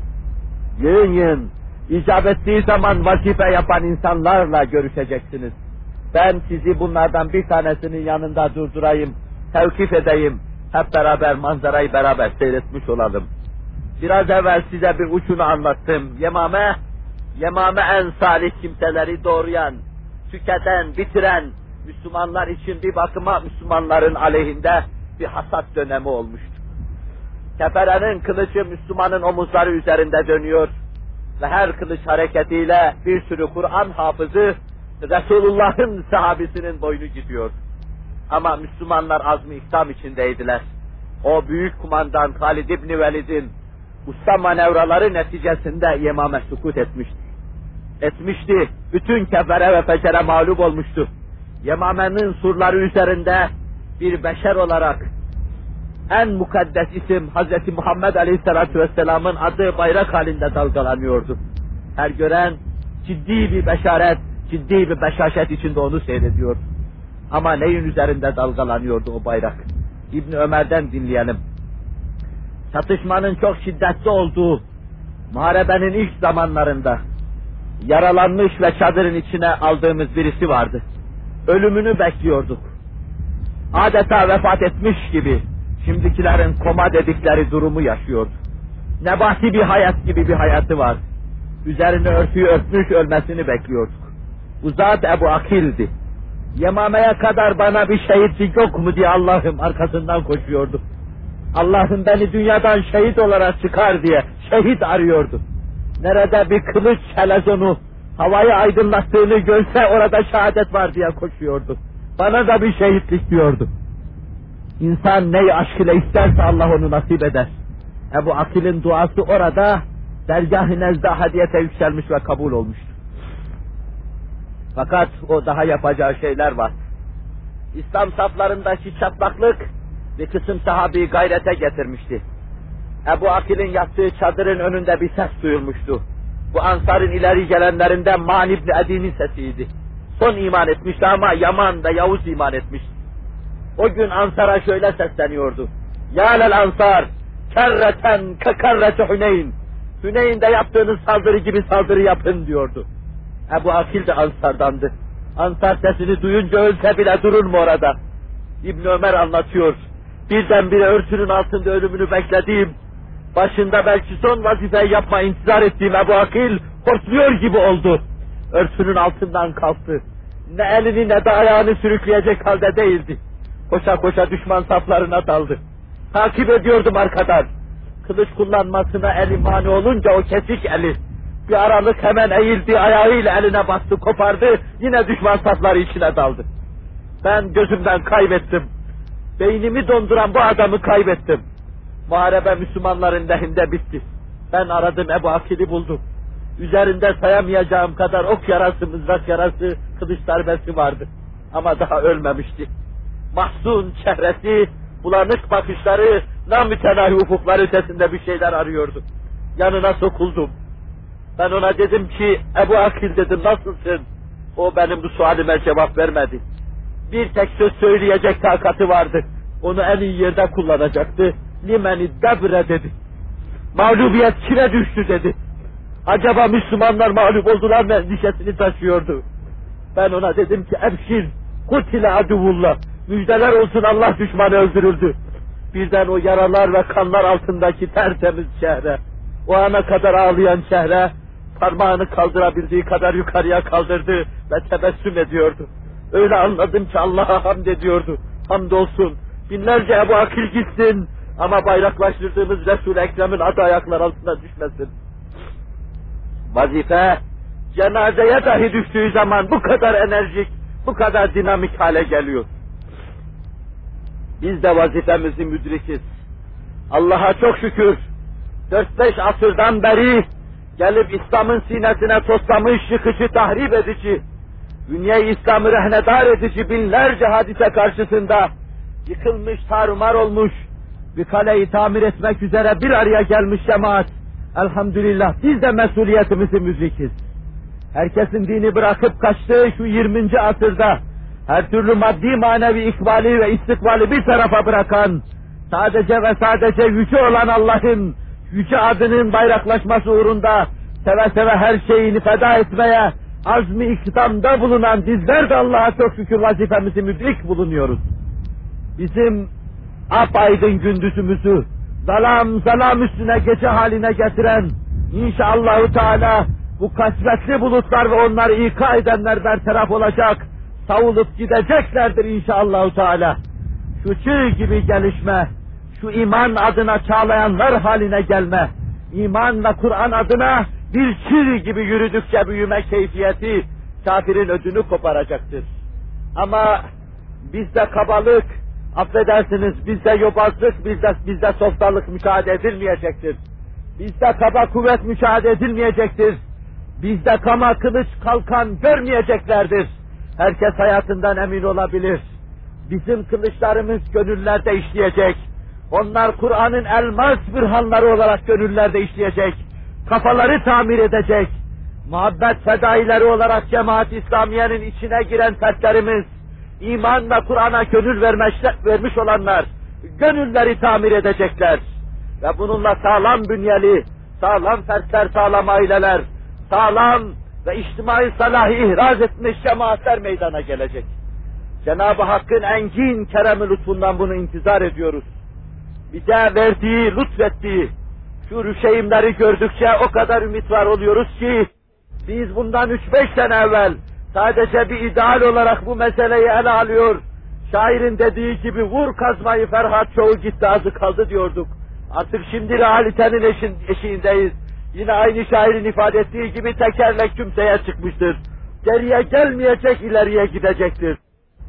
Yığın yığın, icap ettiği zaman vazife yapan insanlarla görüşeceksiniz. Ben sizi bunlardan bir tanesinin yanında durdurayım, tevkif edeyim, hep beraber manzarayı beraber seyretmiş olalım. Biraz evvel size bir uçunu anlattım. Yemame, Yemame en salih kimseleri doğrayan, tüketen, bitiren Müslümanlar için bir bakıma Müslümanların aleyhinde bir hasat dönemi olmuştu. Keferenin kılıcı Müslümanın omuzları üzerinde dönüyor ve her kılıç hareketiyle bir sürü Kur'an hafızı Resulullah'ın sahabesinin boynu gidiyor. Ama Müslümanlar azmi ihkam içindeydiler. O büyük kumandan Halid İbni Velid'in usta manevraları neticesinde Yemame sukut etmişti. Etmişti. Bütün kefere ve fecere mağlup olmuştu. Yemame'nin surları üzerinde bir beşer olarak en mukaddes isim Hazreti Muhammed Aleyhisselatü Vesselam'ın adı bayrak halinde dalgalanıyordu. Her gören ciddi bir beşaret, ciddi bir beşaşet içinde onu seyrediyor. Ama neyin üzerinde dalgalanıyordu o bayrak? İbn Ömer'den dinleyelim. Çatışmanın çok şiddetli olduğu muharebenin ilk zamanlarında yaralanmış ve çadırın içine aldığımız birisi vardı. Ölümünü bekliyorduk. Adeta vefat etmiş gibi şimdikilerin koma dedikleri durumu yaşıyordu. Nebati bir hayat gibi bir hayatı var. Üzerine örtüyü örtmüş ölmesini bekliyorduk. Bu zat Ebu Akil'di. Yemame'ye kadar bana bir şehitlik yok mu diye Allah'ım arkasından koşuyordu. Allah'ım beni dünyadan şehit olarak çıkar diye şehit arıyordu. Nerede bir kılıç helezonu havayı aydınlattığını görse orada şehadet var diye koşuyordu. Bana da bir şehitlik diyordu. İnsan neyi aşk ile isterse Allah onu nasip eder. Ebu Akil'in duası orada dergâh-ı nezde hadiyete yükselmiş ve kabul olmuştu. Fakat o daha yapacağı şeyler var. İslam saflarındaki çatlaklık bir kısım sahabeyi gayrete getirmişti. Ebu Akil'in yattığı çadırın önünde bir ses duyulmuştu. Bu Ansar'ın ileri gelenlerinden Man İbni Adi'nin sesiydi. Son iman etmişti ama Yaman ve Yavuz iman etmişti. O gün Ansar'a şöyle sesleniyordu. Ya lel Ansar, kerreten kekerreti Hüneyn. Hüneyn'de yaptığınız saldırı gibi saldırı yapın diyordu. Ebu Akil de Ansar'dandı. Ansar sesini duyunca ölse bile durur mu orada? İbn Ömer anlatıyor. Birdenbire örtünün altında ölümünü beklediğim, başında belki son vazifeyi yapma intizar ettiğim Ebu Akil hortluyor gibi oldu. Örtünün altından kalktı. Ne elini ne de ayağını sürükleyecek halde değildi. Koşa koşa düşman saflarına daldı. Takip ediyordum arkadan. Kılıç kullanmasına eli mani olunca o kesik eli, bir aralık hemen eğildi, ayağıyla eline bastı, kopardı, yine düşman safları içine daldı. Ben gözümden kaybettim. Beynimi donduran bu adamı kaybettim. Muharebe Müslümanların lehinde bitti. Ben aradım, Ebu Akil'i buldum. Üzerinde sayamayacağım kadar ok yarası, mızrak yarası, kılıç darbesi vardı. Ama daha ölmemişti. Mahzun çehresi, bulanık bakışları, namütenahi ufuklar ötesinde bir şeyler arıyordu. Yanına sokuldum. Ben ona dedim ki, Ebu Akil dedim, nasılsın? O benim bu sualime cevap vermedi. Bir tek söz söyleyecek takatı vardı. Onu en iyi yerde kullanacaktı. Limeni debre dedi. Mağlubiyet kime düştü dedi. Acaba Müslümanlar mağlup oldular mı endişesini taşıyordu. Ben ona dedim ki, ebşir, kutile aduvullah. Müjdeler olsun, Allah düşmanı öldürüldü. Birden o yaralar ve kanlar altındaki tertemiz şehre, o ana kadar ağlayan şehre, parmağını kaldırabildiği kadar yukarıya kaldırdı ve tebessüm ediyordu. Öyle anladım ki Allah'a hamd ediyordu. Hamdolsun. Binlerce Ebu Akil gitsin, Ama bayraklaştırdığımız Resul-i Ekrem'in adı ayaklar altına düşmesin. Vazife, cenazeye dahi düştüğü zaman bu kadar enerjik, bu kadar dinamik hale geliyor. Biz de vazifemizi müdrikiz. Allah'a çok şükür, dört beş asırdan beri gelip İslam'ın sinesine toslamış, yıkıcı, tahrip edici, dünya-i İslam'ı rehnedar edici binlerce hadise karşısında yıkılmış, tarumar olmuş, bir kaleyi tamir etmek üzere bir araya gelmiş cemaat. Elhamdülillah biz de mesuliyetimizi müdrikiz. Herkesin dini bırakıp kaçtığı şu yirminci asırda her türlü maddi manevi ikbali ve istikbali bir tarafa bırakan, sadece ve sadece yüce olan Allah'ın yüce adının bayraklaşması uğrunda seve seve her şeyini feda etmeye azmi ikdamda bulunan bizler de Allah'a çok şükür vazifemizi müdrik bulunuyoruz. Bizim apaydın gündüzümüzü zalam zalam üstüne gece haline getiren inşallahü teala bu kasvetli bulutlar ve onları ika edenler bertaraf olacak, savulup gideceklerdir inşallahü teala. Şu çığ gibi gelişme, şu iman adına çağlayanlar haline gelme, iman ve Kur'an adına bir çığ gibi yürüdükçe büyüme keyfiyeti kafirin ödünü koparacaktır. Ama bizde kabalık, affedersiniz bizde yobazlık, bizde, bizde softalık müşahede edilmeyecektir. Bizde kaba kuvvet müşahede edilmeyecektir. Bizde kama kılıç kalkan görmeyeceklerdir. Herkes hayatından emin olabilir. Bizim kılıçlarımız gönüllerde işleyecek. Onlar Kur'an'ın elmas bürhanları olarak gönüllerde işleyecek. Kafaları tamir edecek. Muhabbet fedaileri olarak cemaat-i İslamiye'nin içine giren fertlerimiz, iman ve Kur'an'a gönül vermiş, vermiş olanlar, gönülleri tamir edecekler. Ve bununla sağlam bünyeli, sağlam fertler, sağlam aileler, sağlam ve içtimai salahı ihraz etmiş cemaatler meydana gelecek. Cenab-ı Hakk'ın engin kerem-i lütfundan bunu intizar ediyoruz. Bize verdiği, lütfettiği şu rüşeğimleri gördükçe o kadar ümit var oluyoruz ki biz bundan üç beş sene evvel sadece bir ideal olarak bu meseleyi ele alıyor. Şairin dediği gibi vur kazmayı Ferhat çoğu gitti azı kaldı diyorduk. Artık şimdi realitenin eşin, eşiğindeyiz. Yine aynı şairin ifade ettiği gibi tekerlek kimseye çıkmıştır. Geriye gelmeyecek, ileriye gidecektir.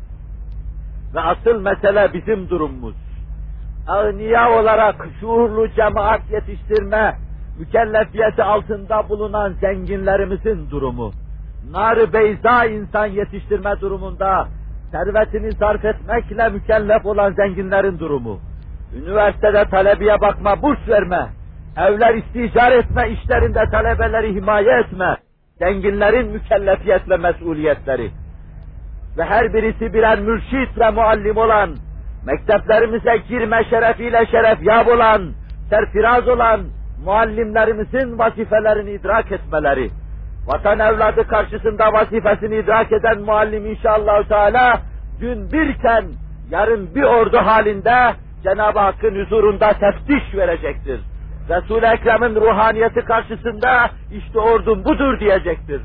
Ve asıl mesele bizim durumumuz. Ağniya olarak şuurlu cemaat yetiştirme mükellefiyeti altında bulunan zenginlerimizin durumu. Nar-ı beyza insan yetiştirme durumunda servetini sarf etmekle mükellef olan zenginlerin durumu. Üniversitede talebiye bakma, burs verme, evler isticar etme, işlerinde talebeleri himaye etme, zenginlerin mükellefiyet ve mesuliyetleri. Ve her birisi birer mürşit ve muallim olan, mekteplerimize girme şerefiyle şerefyab olan, serfiraz olan muallimlerimizin vazifelerini idrak etmeleri, vatan evladı karşısında vazifesini idrak eden muallim inşallah Teala, dün birken yarın bir ordu halinde Cenab-ı Hakk'ın huzurunda teftiş verecektir. Resul-i Ekrem'in ruhaniyeti karşısında işte ordum budur diyecektir.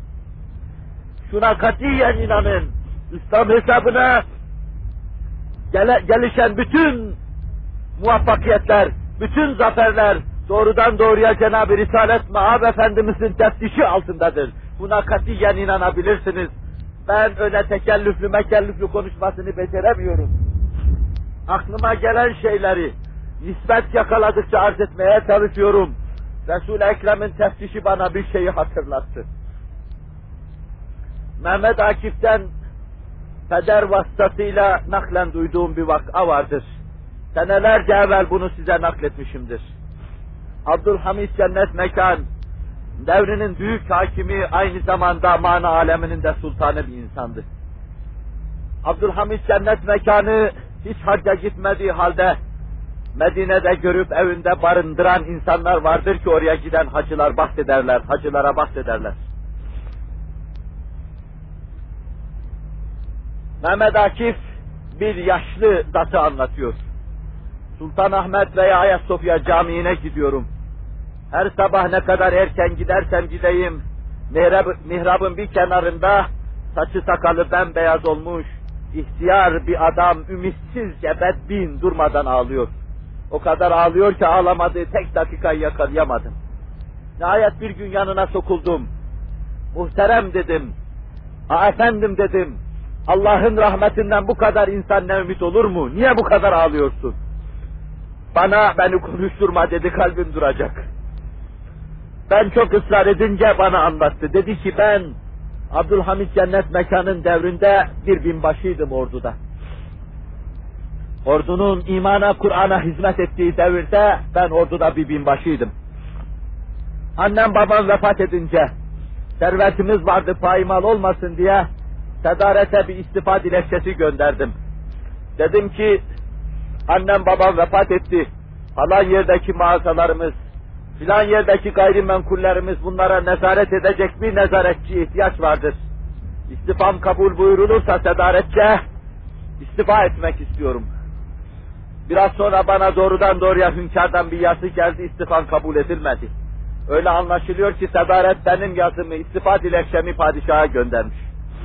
Şuna katiyen inanın, İslam hesabına gele, gelişen bütün muvaffakiyetler, bütün zaferler doğrudan doğruya Cenab-ı Risalet Ma'ab Efendimiz'in teftişi altındadır. Buna katiyen inanabilirsiniz. Ben öyle tekellüflü mekellüflü konuşmasını beceremiyorum. Aklıma gelen şeyleri nispet yakaladıkça arz etmeye çalışıyorum. Resul-i Ekrem'in teftişi bana bir şeyi hatırlattı. Mehmet Akif'ten peder vasıtasıyla naklen duyduğum bir vaka vardır. Senelerce evvel bunu size nakletmişimdir. Abdülhamid Cennet Mekan, devrinin büyük hakimi, aynı zamanda mana aleminin de sultanı bir insandı. Abdülhamid Cennet Mekanı hiç hacca gitmediği halde Medine'de görüp evinde barındıran insanlar vardır ki oraya giden hacılar bahsederler, hacılara bahsederler. Mehmet Akif bir yaşlı zatı anlatıyor. Sultanahmet veya Ayasofya Camii'ne gidiyorum. Her sabah ne kadar erken gidersem gideyim, mihrab, mihrabın bir kenarında saçı sakalı bembeyaz olmuş, ihtiyar bir adam ümitsizce bedbin durmadan ağlıyor. O kadar ağlıyor ki ağlamadığı tek dakikayı yakalayamadım. Nihayet bir gün yanına sokuldum. Muhterem dedim, "Aa efendim," dedim, "Allah'ın rahmetinden bu kadar insan ne ümit olur mu? Niye bu kadar ağlıyorsun?" Bana, "Beni konuşturma," dedi, "kalbim duracak." Ben çok ısrar edince bana anlattı. Dedi ki, "Ben Abdülhamid Cennet Mekan'ın devrinde bir binbaşıydım orduda. Ordunun imana, Kur'an'a hizmet ettiği devirde ben orduda bir binbaşıydım. Annem babam vefat edince servetimiz vardı, payimal olmasın diye sedarete bir istifa dilekçesi gönderdim. Dedim ki, annem babam vefat etti, falan yerdeki mağazalarımız, filan yerdeki gayrimenkullerimiz, bunlara nezaret edecek bir nezaretçi ihtiyaç vardır. İstifam kabul buyurulursa sedaretçe istifa etmek istiyorum. Biraz sonra bana doğrudan doğruya hünkârdan bir yazı geldi, istifam kabul edilmedi. Öyle anlaşılıyor ki sedaret benim yazımı, istifa dilekçemi padişaha göndermiş.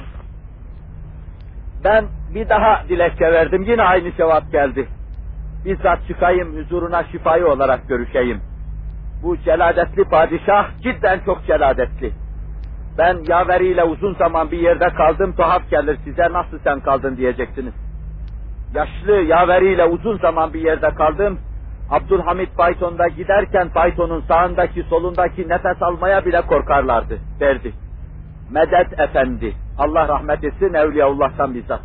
Ben bir daha dilekçe verdim, yine aynı cevap geldi. Bizzat çıkayım, huzuruna şifayı olarak görüşeyim. Bu celadetli padişah cidden çok celadetli. Ben yaveriyle uzun zaman bir yerde kaldım, tuhaf gelir size, nasıl sen kaldın diyeceksiniz. Yaşlı yaveriyle uzun zaman bir yerde kaldım. Abdülhamid faytonda giderken faytonun sağındaki solundaki nefes almaya bile korkarlardı derdi. Medet Efendi, Allah rahmet etsin, Evliyaullah'tan bizzat.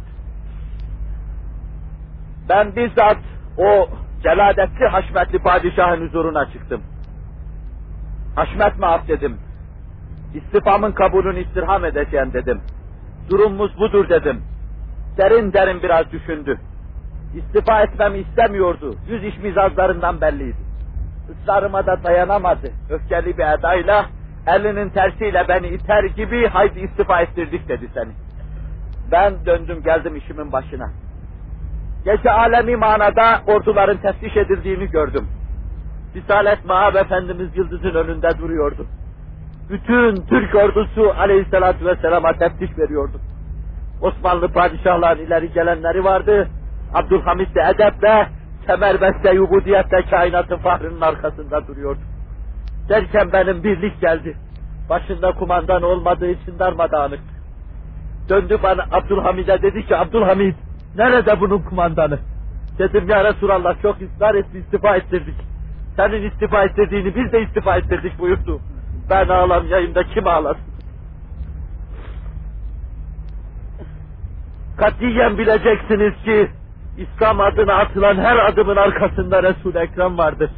Ben bizzat o celadetli haşmetli padişahın huzuruna çıktım. Haşmet maaf dedim. İstifamın kabulünü istirham edeceğim dedim. Durumumuz budur dedim. Derin derin biraz düşündü. İstifa etmemi istemiyordu. Yüz iş mizazlarından belliydi. Israrıma da dayanamadı. Öfkeli bir edayla, elinin tersiyle beni iter gibi, "Haydi istifa ettirdik," dedi seni. Ben döndüm geldim işimin başına. Gece alemi manada orduların teftiş edildiğini gördüm. Risalet Mahab Efendimiz yıldızın önünde duruyordu. Bütün Türk ordusu aleyhissalatu vesselama teftiş veriyordu. Osmanlı padişahların ileri gelenleri vardı. Abdülhamid de edeple, semerbeste, yubudiyette kainatın fahrının arkasında duruyordu. Derken benim birlik geldi. Başında kumandan olmadığı için darmadağınık. Döndü bana Abdülhamid'e dedi ki, "Abdülhamid, nerede bunun kumandanı?" Dedim, "Ya Resulallah, çok ısrar etti, istifa ettirdik. Senin istifa ettirdiğini biz de istifa ettirdik," buyurdu. Ben ağlamayayım da kim ağlasın? Katiyen bileceksiniz ki İslam adına atılan her adımın arkasında Resul-i Ekrem vardır.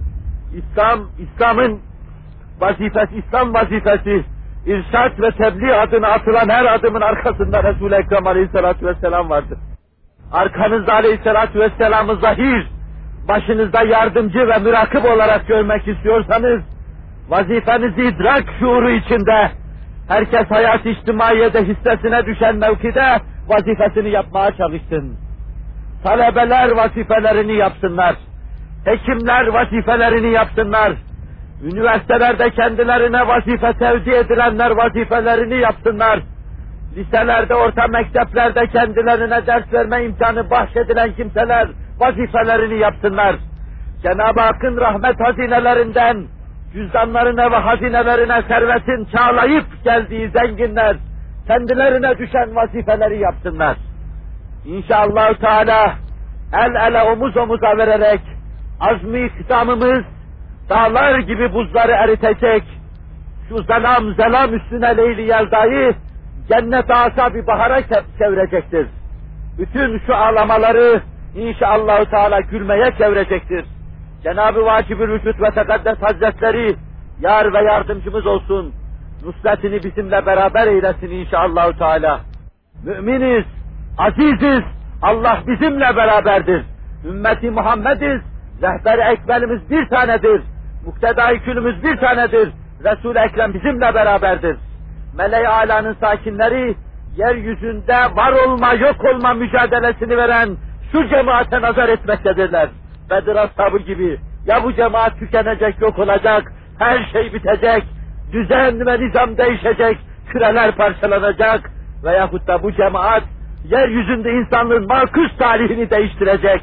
İslam, İslam'ın vazifesi, İslam vazifesi, irşad ve tebliğ adına atılan her adımın arkasında Resul-i Ekrem Aleyhisselatü Vesselam vardır. Arkanızda Aleyhisselatü Vesselam'ı zahir, başınızda yardımcı ve mürakip olarak görmek istiyorsanız, vazifenizi idrak şuuru içinde, herkes hayat-ı içtimaiyede hissesine düşen mevkide vazifesini yapmaya çalışsın. Talebeler vazifelerini yapsınlar. Hekimler vazifelerini yapsınlar. Üniversitelerde kendilerine vazife tevdi edilenler vazifelerini yapsınlar. Liselerde, orta mekteplerde kendilerine ders verme imkanı bahşedilen kimseler vazifelerini yapsınlar. Cenab-ı Hakk'ın rahmet hazinelerinden cüzdanlarına ve hazinelerine servetin çağlayıp geldiği zenginler kendilerine düşen vazifeleri yapsınlar. İnşallah Teala el ele omuz omuza vererek azmi iktisamımız dağlar gibi buzları eritecek, şu zelam zelam üstüne Leyli Yelda'yı cennet asa bir bahara çevirecektir. Bütün şu ağlamaları inşallah Teala gülmeye çevirecektir. Cenab-ı Vacib-ül Vücud ve Tekaddes Hazretleri yar ve yardımcımız olsun. Nusretini bizimle beraber eylesin inşallah Teala. Müminiz, aziziz, Allah bizimle beraberdir. Ümmeti Muhammediz, rehber-i ekmelimiz bir tanedir. Muktedai külümüz bir tanedir. Resul-i Ekrem bizimle beraberdir. Mele-i Ala'nın sakinleri, yeryüzünde var olma, yok olma mücadelesini veren şu cemaate nazar etmektedirler. Bedir ashabı gibi, ya bu cemaat tükenecek, yok olacak, her şey bitecek, düzen ve nizam değişecek, küreler parçalanacak veyahut da bu cemaat yeryüzünde insanlığın makus tarihini değiştirecek,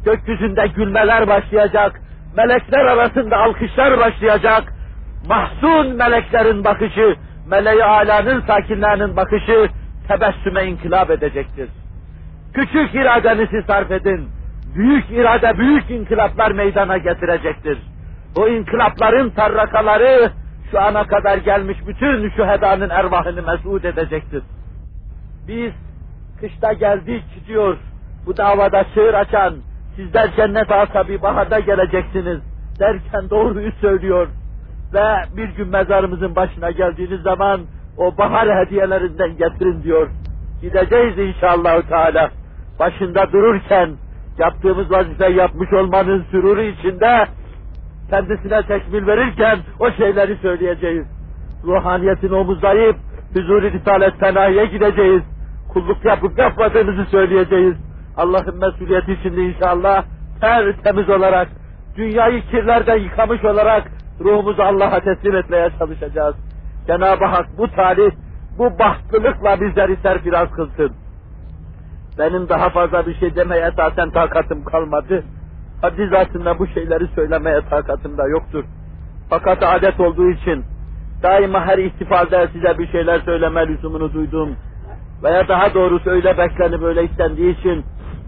gökyüzünde gülmeler başlayacak, melekler arasında alkışlar başlayacak, mahzun meleklerin bakışı, meleği âlânın sakinlerinin bakışı tebessüme inkılap edecektir. Küçük iradenizi sarf edin, büyük irade büyük inkılaplar meydana getirecektir. O inkılapların tarrakaları şu ana kadar gelmiş bütün şühedanın ervahını mes'ud edecektir. Biz kışta geldik diyor, bu davada çığır açan, sizler cennet asabi baharda geleceksiniz derken doğruyu söylüyor. Ve bir gün mezarımızın başına geldiğiniz zaman o bahar hediyelerinden getirin diyor. Gideceğiz inşallah Teala. Başında dururken yaptığımız vazifeyi yapmış olmanın süruru içinde kendisine tekmil verirken o şeyleri söyleyeceğiz. Ruhaniyetini omuzlayıp huzur-i risalet fenahiye gideceğiz. Kulluk yapıp yapmadığınızı söyleyeceğiz. Allah'ın mesuliyeti içinde inşallah tertemiz olarak, dünyayı kirlerden yıkamış olarak ruhumuzu Allah'a teslim etmeye çalışacağız. Cenab-ı Hak bu talih, bu bahtlılıkla bizleri serfiraz kılsın. Benim daha fazla bir şey demeye esasen takatım kalmadı. Haddi zatında bu şeyleri söylemeye takatım da yoktur. Fakat adet olduğu için daima her istifade size bir şeyler söyleme lüzumunu duydum. Veya daha doğrusu öyle beklenip öyle istendiği için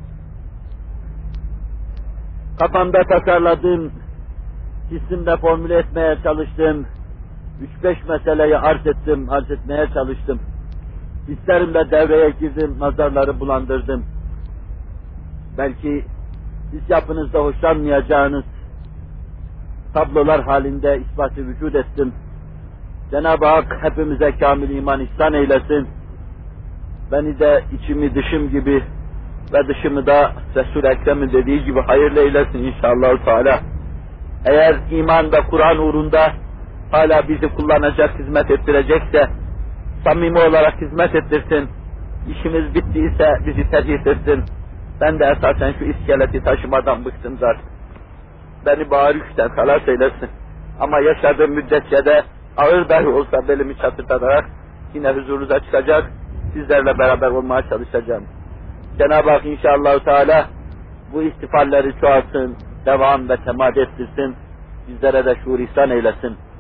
kafamda tasarladığım, hissimde formüle etmeye çalıştım. Üç beş meseleyi arz ettim, arz etmeye çalıştım. Hislerimle devreye girdim, nazarları bulandırdım. Belki siz yapınızda hoşlanmayacağınız tablolar halinde ispatı vücut ettim. Cenab-ı Hak hepimize kamil iman ihsan eylesin. Beni de içimi dışım gibi ve dışımı da Resul-i Ekrem'in dediği gibi hayırlı eylesin inşallah Teala. Eğer iman ve Kur'an uğrunda hala bizi kullanacak, hizmet ettirecekse samimi olarak hizmet ettirsin. İşimiz bittiyse bizi terhis etsin. Ben de esasen şu iskeleti taşımadan bıktım zaten. Beni bağır yükten halas eylesin. Ama yaşadığım müddetçe de ağır dahi olsa belimi çatırtarak yine huzurunuza çıkacak, sizlerle beraber olmaya çalışacağım. Cenab-ı Hak inşallah Teala bu istifalleri çoğalsın, devam ve temad ettirsin, bizlere de şuur ihsan eylesin.